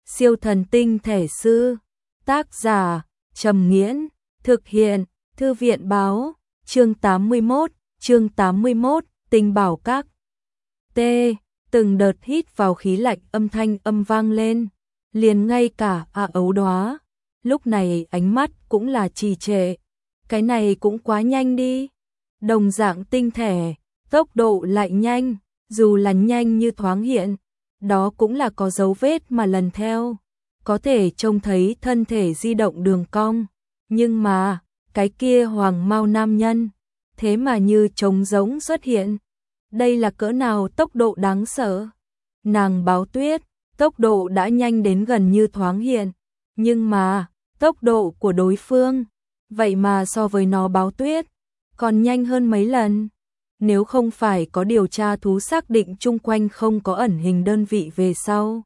Siêu thần tinh thể sư. Tác giả Trầm Nghiễn. Thực hiện Thư viện báo. Chương 81, Tinh bảo các. T. Từng đợt hít vào khí lạnh, âm thanh vang lên. Liền ngay cả Ấu Đóa lúc này ánh mắt cũng là trì trệ. Cái này cũng quá nhanh đi. Đồng dạng tinh thể, tốc độ lại nhanh, dù là nhanh như thoáng hiện, đó cũng là có dấu vết mà lần theo, có thể trông thấy thân thể di động đường cong, nhưng mà cái kia hoàng mao nam nhân, thế mà như trống rỗng xuất hiện. Đây là cỡ nào tốc độ đáng sợ. Nàng Báo Tuyết, tốc độ đã nhanh đến gần như thoáng hiện, nhưng mà tốc độ của đối phương, vậy mà so với nó Báo Tuyết còn nhanh hơn mấy lần. Nếu không phải có điều tra thú xác định chung quanh không có ẩn hình đơn vị về sau,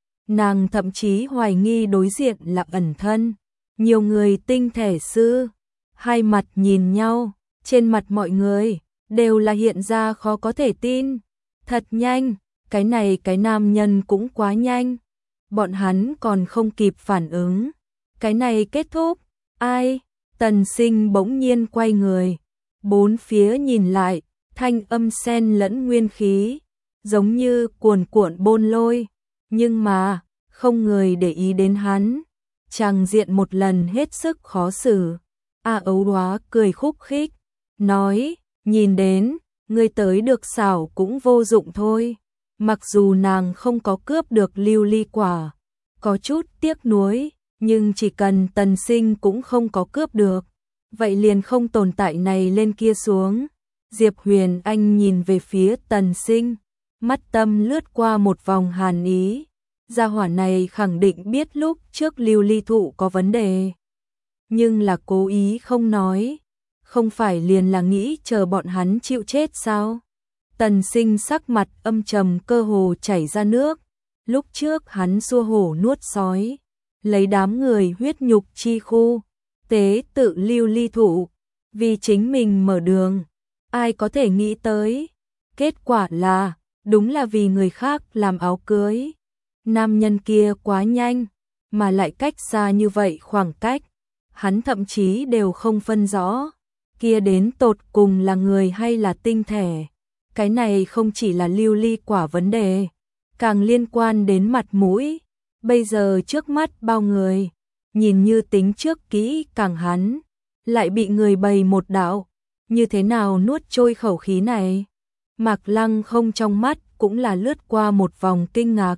nàng thậm chí hoài nghi đối diện là ẩn thân. Nhiều người tinh thể sư, hai mặt nhìn nhau, trên mặt mọi người đều là hiện ra khó có thể tin. Thật nhanh, cái này cái nam nhân cũng quá nhanh. Bọn hắn còn không kịp phản ứng, cái này kết thúc. Ai? Tần Sinh bỗng nhiên quay người, bốn phía nhìn lại, thanh âm xen lẫn nguyên khí, giống như cuồn cuộn bôn lôi, nhưng mà không người để ý đến hắn. Tràng diện một lần hết sức khó xử. Ấu Đóa cười khúc khích, nói, nhìn đến, ngươi tới được xảo cũng vô dụng thôi. Mặc dù nàng không có cướp được lưu ly quả, có chút tiếc nuối, nhưng chỉ cần Tần Sinh cũng không có cướp được, vậy liền không tồn tại này lên kia xuống. Diệp Huyền Anh nhìn về phía Tần Sinh, mắt tâm lướt qua một vòng hàn ý. Gia hỏa này khẳng định biết lúc trước lưu ly thụ có vấn đề, nhưng là cố ý không nói, không phải liền là nghĩ chờ bọn hắn chịu chết sao? Tần Sinh sắc mặt âm trầm, cơ hồ chảy ra nước. Lúc trước hắn xua hổ nuốt sói, lấy đám người huyết nhục chi khu, tế tự lưu ly thụ, vì chính mình mở đường. Ai có thể nghĩ tới, kết quả là, đúng là vì người khác làm áo cưới. Nam nhân kia quá nhanh, mà lại cách xa như vậy khoảng cách, hắn thậm chí đều không phân rõ, kia đến tột cùng là người hay là tinh thể. Cái này không chỉ là lưu ly quả vấn đề, càng liên quan đến mặt mũi. Bây giờ trước mắt bao người, nhìn như tính trước kỹ càng hắn, lại bị người bày một đạo, như thế nào nuốt trôi khẩu khí này? Mạc Lăng không trong mắt cũng là lướt qua một vòng kinh ngạc.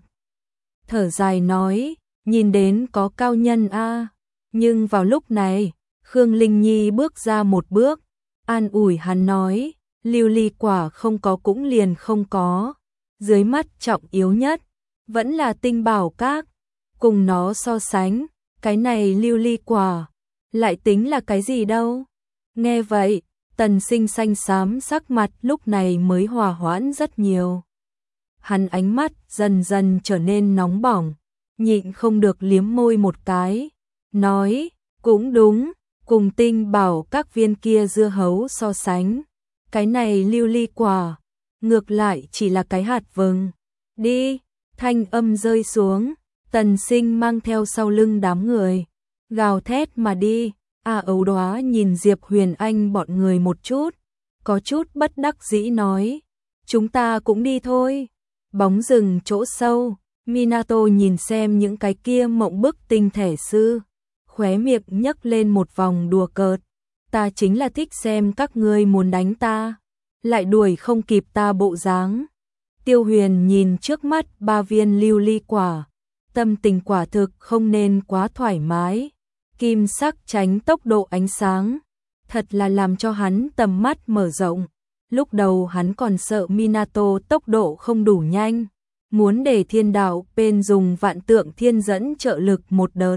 Thở dài nói, nhìn đến có cao nhân a. Nhưng vào lúc này, Khương Linh Nhi bước ra một bước, an ủi hắn nói, lưu ly quả không có cũng liền không có. Dưới mắt trọng yếu nhất, vẫn là tinh bảo các. Cùng nó so sánh, cái này lưu ly quả, lại tính là cái gì đâu. Nghe vậy, Tần Sinh xanh xám sắc mặt lúc này mới hòa hoãn rất nhiều. Hắn ánh mắt dần dần trở nên nóng bỏng, nhịn không được liếm môi một cái, nói, cũng đúng, cùng tinh bảo các viên kia dưa hấu so sánh, cái này lưu ly quả, ngược lại chỉ là cái hạt vừng. Đi, thanh âm rơi xuống, Tần Sinh mang theo sau lưng đám người, gào thét mà đi. Ấu Đóa nhìn Diệp Huyền Anh bọn người một chút, có chút bất đắc dĩ nói, chúng ta cũng đi thôi. Bóng rừng chỗ sâu, Minato nhìn xem những cái kia mộng bức tinh thể sư, khóe miệng nhấc lên một vòng đùa cợt, ta chính là thích xem các ngươi muốn đánh ta, lại đuổi không kịp ta bộ dáng. Tiêu Huyền nhìn trước mắt 3 viên lưu ly quả, tâm tình quả thực không nên quá thoải mái. Kim sắc tránh tốc độ ánh sáng, thật là làm cho hắn tầm mắt mở rộng. Lúc đầu hắn còn sợ Minato tốc độ không đủ nhanh, muốn để thiên đạo bên dùng vạn tượng thiên dẫn trợ lực một đợt.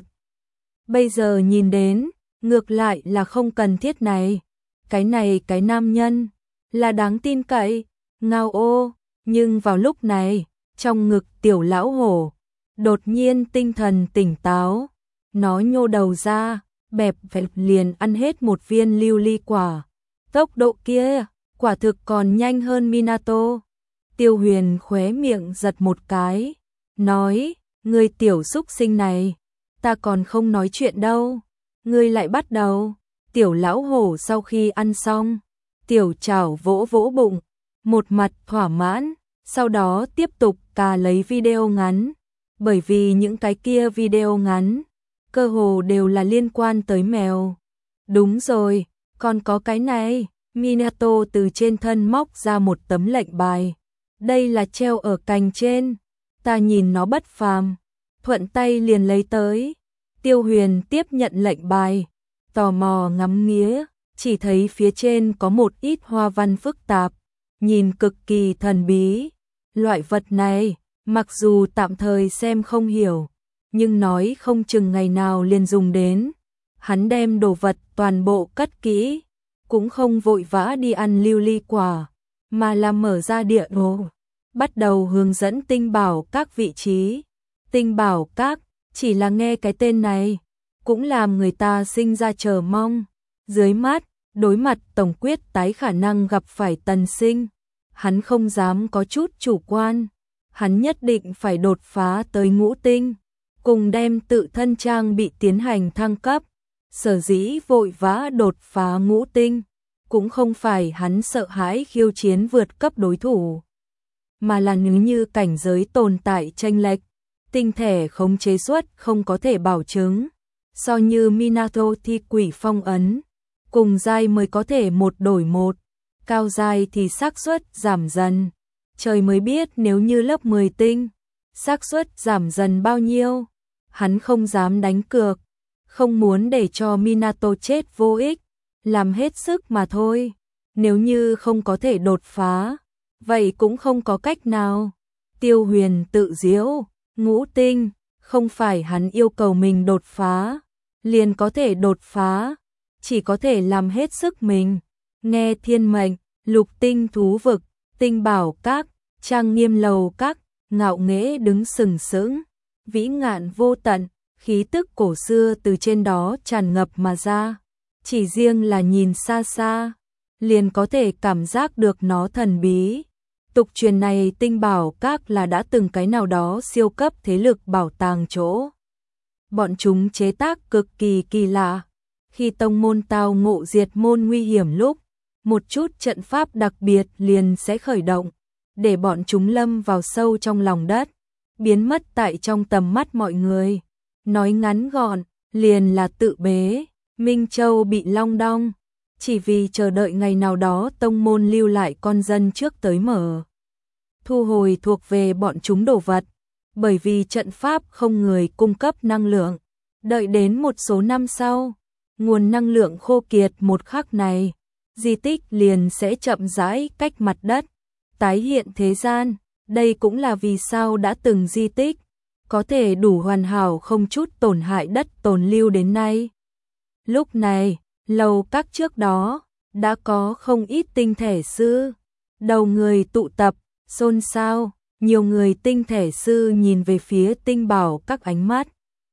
Bây giờ nhìn đến, ngược lại là không cần thiết này. Cái này cái nam nhân, là đáng tin cậy, ngao ô. Nhưng vào lúc này, trong ngực tiểu lão hổ, đột nhiên tinh thần tỉnh táo. Nó nhô đầu ra, bẹp vẹp liền ăn hết một viên lưu ly quả. Tốc độ kia, quả thực còn nhanh hơn Minato. Tiêu Huyền khóe miệng giật một cái, nói, Ngươi tiểu xúc sinh này, ta còn không nói chuyện đâu, ngươi lại bắt đầu. Tiểu lão hổ sau khi ăn xong, tiểu chảo vỗ vỗ bụng, một mặt thỏa mãn, sau đó tiếp tục cà lấy video ngắn, bởi vì những cái kia video ngắn, cơ hồ đều là liên quan tới mèo. Đúng rồi, còn có cái này, Minato từ trên thân móc ra một tấm lệnh bài, đây là treo ở cành trên, ta nhìn nó bất phàm, thuận tay liền lấy tới. Tiêu Huyền tiếp nhận lệnh bài, tò mò ngắm nghía, chỉ thấy phía trên có một ít hoa văn phức tạp, nhìn cực kỳ thần bí. Loại vật này, mặc dù tạm thời xem không hiểu, nhưng nói không chừng ngày nào liền dùng đến. Hắn đem đồ vật toàn bộ cất kỹ, cũng không vội vã đi ăn lưu ly quả, mà là mở ra địa đồ, bắt đầu hướng dẫn tinh bảo các vị trí. Tinh bảo các, chỉ là nghe cái tên này, cũng làm người ta sinh ra chờ mong. Dưới mắt, đối mặt tổng quyết tái khả năng gặp phải Tần Sinh, hắn không dám có chút chủ quan, hắn nhất định phải đột phá tới ngũ tinh, cùng đem tự thân trang bị tiến hành thăng cấp. Sở dĩ vội vã đột phá ngũ tinh, cũng không phải hắn sợ hãi khiêu chiến vượt cấp đối thủ, mà là nếu như cảnh giới tồn tại chênh lệch, tinh thể khống chế suất không có thể bảo chứng. So như Minato thi quỷ phong ấn, cùng giai mới có thể một đổi một, cao giai thì xác suất giảm dần. Trời mới biết nếu như lớp 10 tinh, xác suất giảm dần bao nhiêu. Hắn không dám đánh cược, không muốn để cho Minato chết vô ích, làm hết sức mà thôi. Nếu như không có thể đột phá, vậy cũng không có cách nào. Tiêu Huyền tự giễu, ngũ tinh, không phải hắn yêu cầu mình đột phá, liền có thể đột phá, chỉ có thể làm hết sức mình. Nghe thiên mệnh, lục tinh thú vực, tinh bảo các, trang nghiêm lầu các, ngạo nghễ đứng sừng sững, vĩ ngạn vô tận, khí tức cổ xưa từ trên đó tràn ngập mà ra. Chỉ riêng là nhìn xa xa, liền có thể cảm giác được nó thần bí. Tục truyền này tinh bảo các là đã từng cái nào đó siêu cấp thế lực bảo tàng chỗ. Bọn chúng chế tác cực kỳ kỳ lạ. Khi tông môn tao ngộ diệt môn nguy hiểm lúc, một chút trận pháp đặc biệt liền sẽ khởi động, để bọn chúng lâm vào sâu trong lòng đất, biến mất tại trong tầm mắt mọi người. Nói ngắn gọn, liền là tự bế. Minh Châu bị long đong, chỉ vì chờ đợi ngày nào đó tông môn lưu lại con dân trước tới mở. Thu hồi thuộc về bọn chúng đồ vật, bởi vì trận pháp không người cung cấp năng lượng. Đợi đến một số năm sau, nguồn năng lượng khô kiệt một khắc này, di tích liền sẽ chậm rãi cách mặt đất, tái hiện thế gian. Đây cũng là vì sao đã từng di tích, có thể đủ hoàn hảo không chút tổn hại đất tồn lưu đến nay. Lúc này, lầu các trước đó, đã có không ít tinh thể sư. Đầu người tụ tập, xôn xao, nhiều người tinh thể sư nhìn về phía tinh bảo các ánh mắt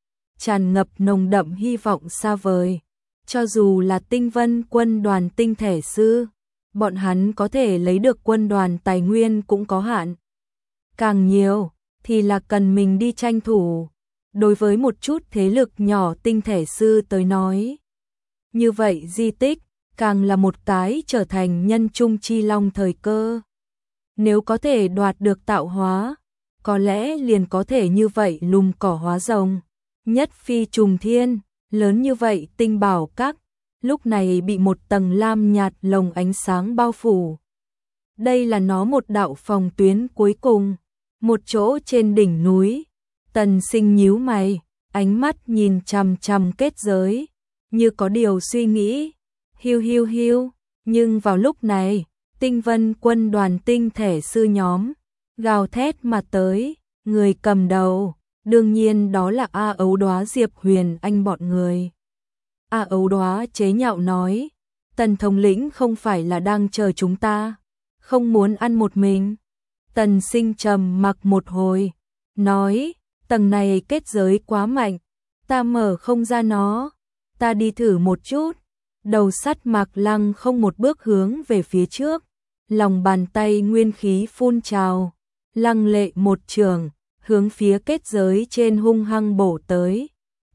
tràn ngập nồng đậm hy vọng xa vời. Cho dù là tinh vân quân đoàn tinh thể sư, bọn hắn có thể lấy được quân đoàn tài nguyên cũng có hạn. Càng nhiều, thì là cần mình đi tranh thủ. Đối với một chút thế lực nhỏ tinh thể sư tới nói, như vậy di tích, càng là một cái trở thành nhân trung chi long thời cơ. Nếu có thể đoạt được tạo hóa, có lẽ liền có thể như vậy lùm cỏ hóa rồng. Nhất phi trùng thiên, lớn như vậy tinh bảo các, lúc này bị một tầng lam nhạt lồng ánh sáng bao phủ. Đây là nó một đạo phòng tuyến cuối cùng, một chỗ trên đỉnh núi. Tần Sinh nhíu mày, ánh mắt nhìn chằm chằm kết giới, như có điều suy nghĩ. Hiu hiu hiu, nhưng vào lúc này, tinh vân quân đoàn tinh thể sư nhóm gào thét mà tới, người cầm đầu, đương nhiên đó là A Ấu Đóa Diệp Huyền Anh bọn người. A Ấu Đóa chế nhạo nói, Tần thống lĩnh không phải là đang chờ chúng ta, không muốn ăn một mình. Tần Sinh trầm mặc một hồi, nói, tầng này kết giới quá mạnh, ta mở không ra nó, ta đi thử một chút. Đầu sắt Mạc Lăng không một bước hướng về phía trước, lòng bàn tay nguyên khí phun trào, lăng lệ một trường, hướng phía kết giới trên hung hăng bổ tới.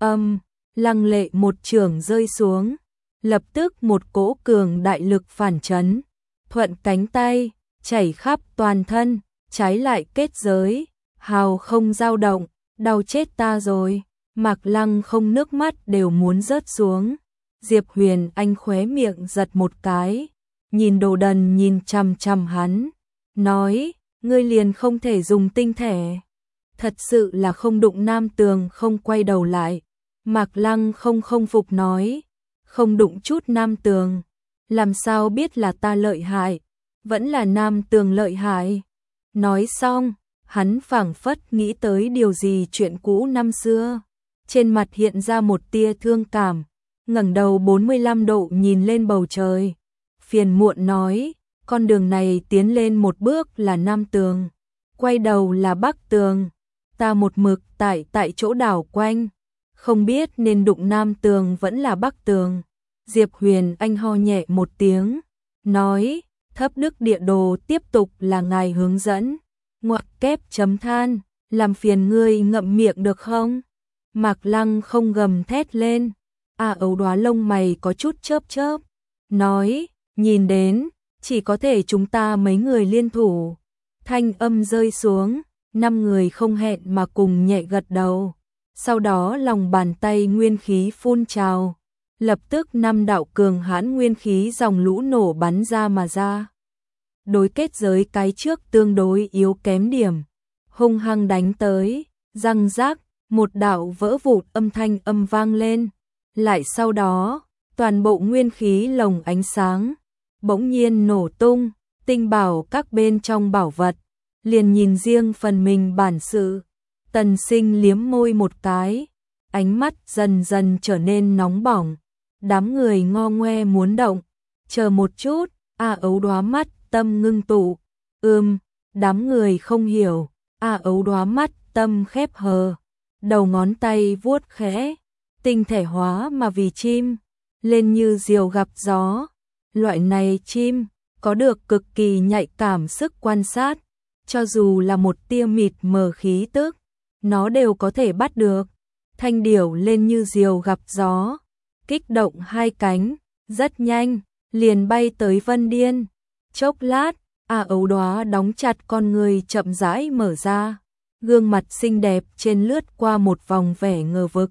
Lăng Lệ một chưởng rơi xuống, lập tức một cỗ cường đại lực phản chấn, thuận cánh tay, chảy khắp toàn thân, trái lại kết giới, hào không dao động, đau chết ta rồi. Mạc Lăng không nước mắt đều muốn rớt xuống. Diệp Huyền Anh khóe miệng giật một cái, nhìn Đồ Đần nhìn chằm chằm hắn, nói, ngươi liền không thể dùng tinh thể. Thật sự là không đụng nam tường không quay đầu lại. Mạc Lăng không phục nói, không đụng chút nam tường, làm sao biết là ta lợi hại, vẫn là nam tường lợi hại. Nói xong, hắn phảng phất nghĩ tới điều gì chuyện cũ năm xưa, trên mặt hiện ra một tia thương cảm, ngẩng đầu 45 độ nhìn lên bầu trời, phiền muộn nói, con đường này tiến lên một bước là nam tường, quay đầu là bắc tường, ta một mực tại chỗ đảo quanh, không biết nên đụng nam tường vẫn là bắc tường. Diệp Huyền Anh ho nhẹ một tiếng, nói, thấp đức địa đồ tiếp tục là ngài hướng dẫn, ngoặc kép chấm than, làm phiền ngươi ngậm miệng được không? Mạc Lăng không gầm thét lên, Ấu Đóa lông mày có chút chớp chớp, nói, nhìn đến, chỉ có thể chúng ta mấy người liên thủ. Thanh âm rơi xuống, 5 người không hẹn mà cùng nhẹ gật đầu. Sau đó lòng bàn tay nguyên khí phun trào, lập tức 5 đạo cường hãn nguyên khí dòng lũ nổ bắn ra mà ra. Đối kết giới cái trước tương đối yếu kém điểm, hung hăng đánh tới, răng rác, một đạo vỡ vụn âm thanh vang lên, lại sau đó, toàn bộ nguyên khí lồng ánh sáng, bỗng nhiên nổ tung, tinh bảo các bên trong bảo vật, liền nhìn riêng phần mình bản sự. Tần Sinh liếm môi một cái, ánh mắt dần dần trở nên nóng bỏng, đám người ngo ngoe muốn động, chờ một chút, Ấu Đóa mắt tâm ngưng tụ, đám người không hiểu, Ấu Đóa mắt tâm khép hờ, đầu ngón tay vuốt khẽ, tinh thể hóa mà vì chim, lên như diều gặp gió, loại này chim, có được cực kỳ nhạy cảm sức quan sát, cho dù là một tia mịt mờ khí tức, nó đều có thể bắt được. Thanh điểu lên như diều gặp gió, kích động hai cánh, rất nhanh, liền bay tới Vân Điên. Chốc lát, Ấu Đóa đóng chặt con người chậm rãi mở ra, gương mặt xinh đẹp trên lướt qua một vòng vẻ ngờ vực.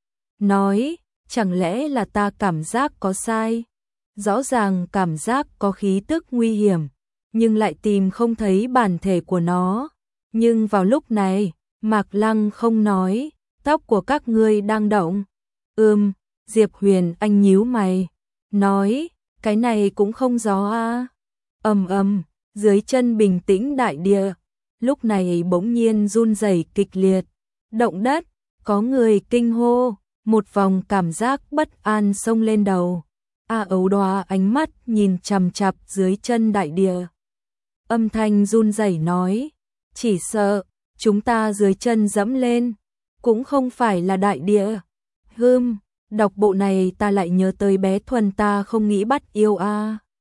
Nói, chẳng lẽ là ta cảm giác có sai? Rõ ràng cảm giác có khí tức nguy hiểm, nhưng lại tìm không thấy bản thể của nó. Nhưng vào lúc này, Mạc Lăng không nói, tóc của các ngươi đang động. Diệp Huyền Anh nhíu mày, nói, cái này cũng không gió a. Dưới chân bình tĩnh đại địa, lúc này bỗng nhiên run rẩy kịch liệt, động đất, có người kinh hô, một vòng cảm giác bất an xông lên đầu. Ấu Đóa ánh mắt nhìn chằm chằm dưới chân đại địa. Âm thanh run rẩy nói, chỉ sợ chúng ta dưới chân dẫm lên, cũng không phải là đại địa. Đọc bộ này ta lại nhớ tới bé Thuần ta không nghĩ bắt yêu a.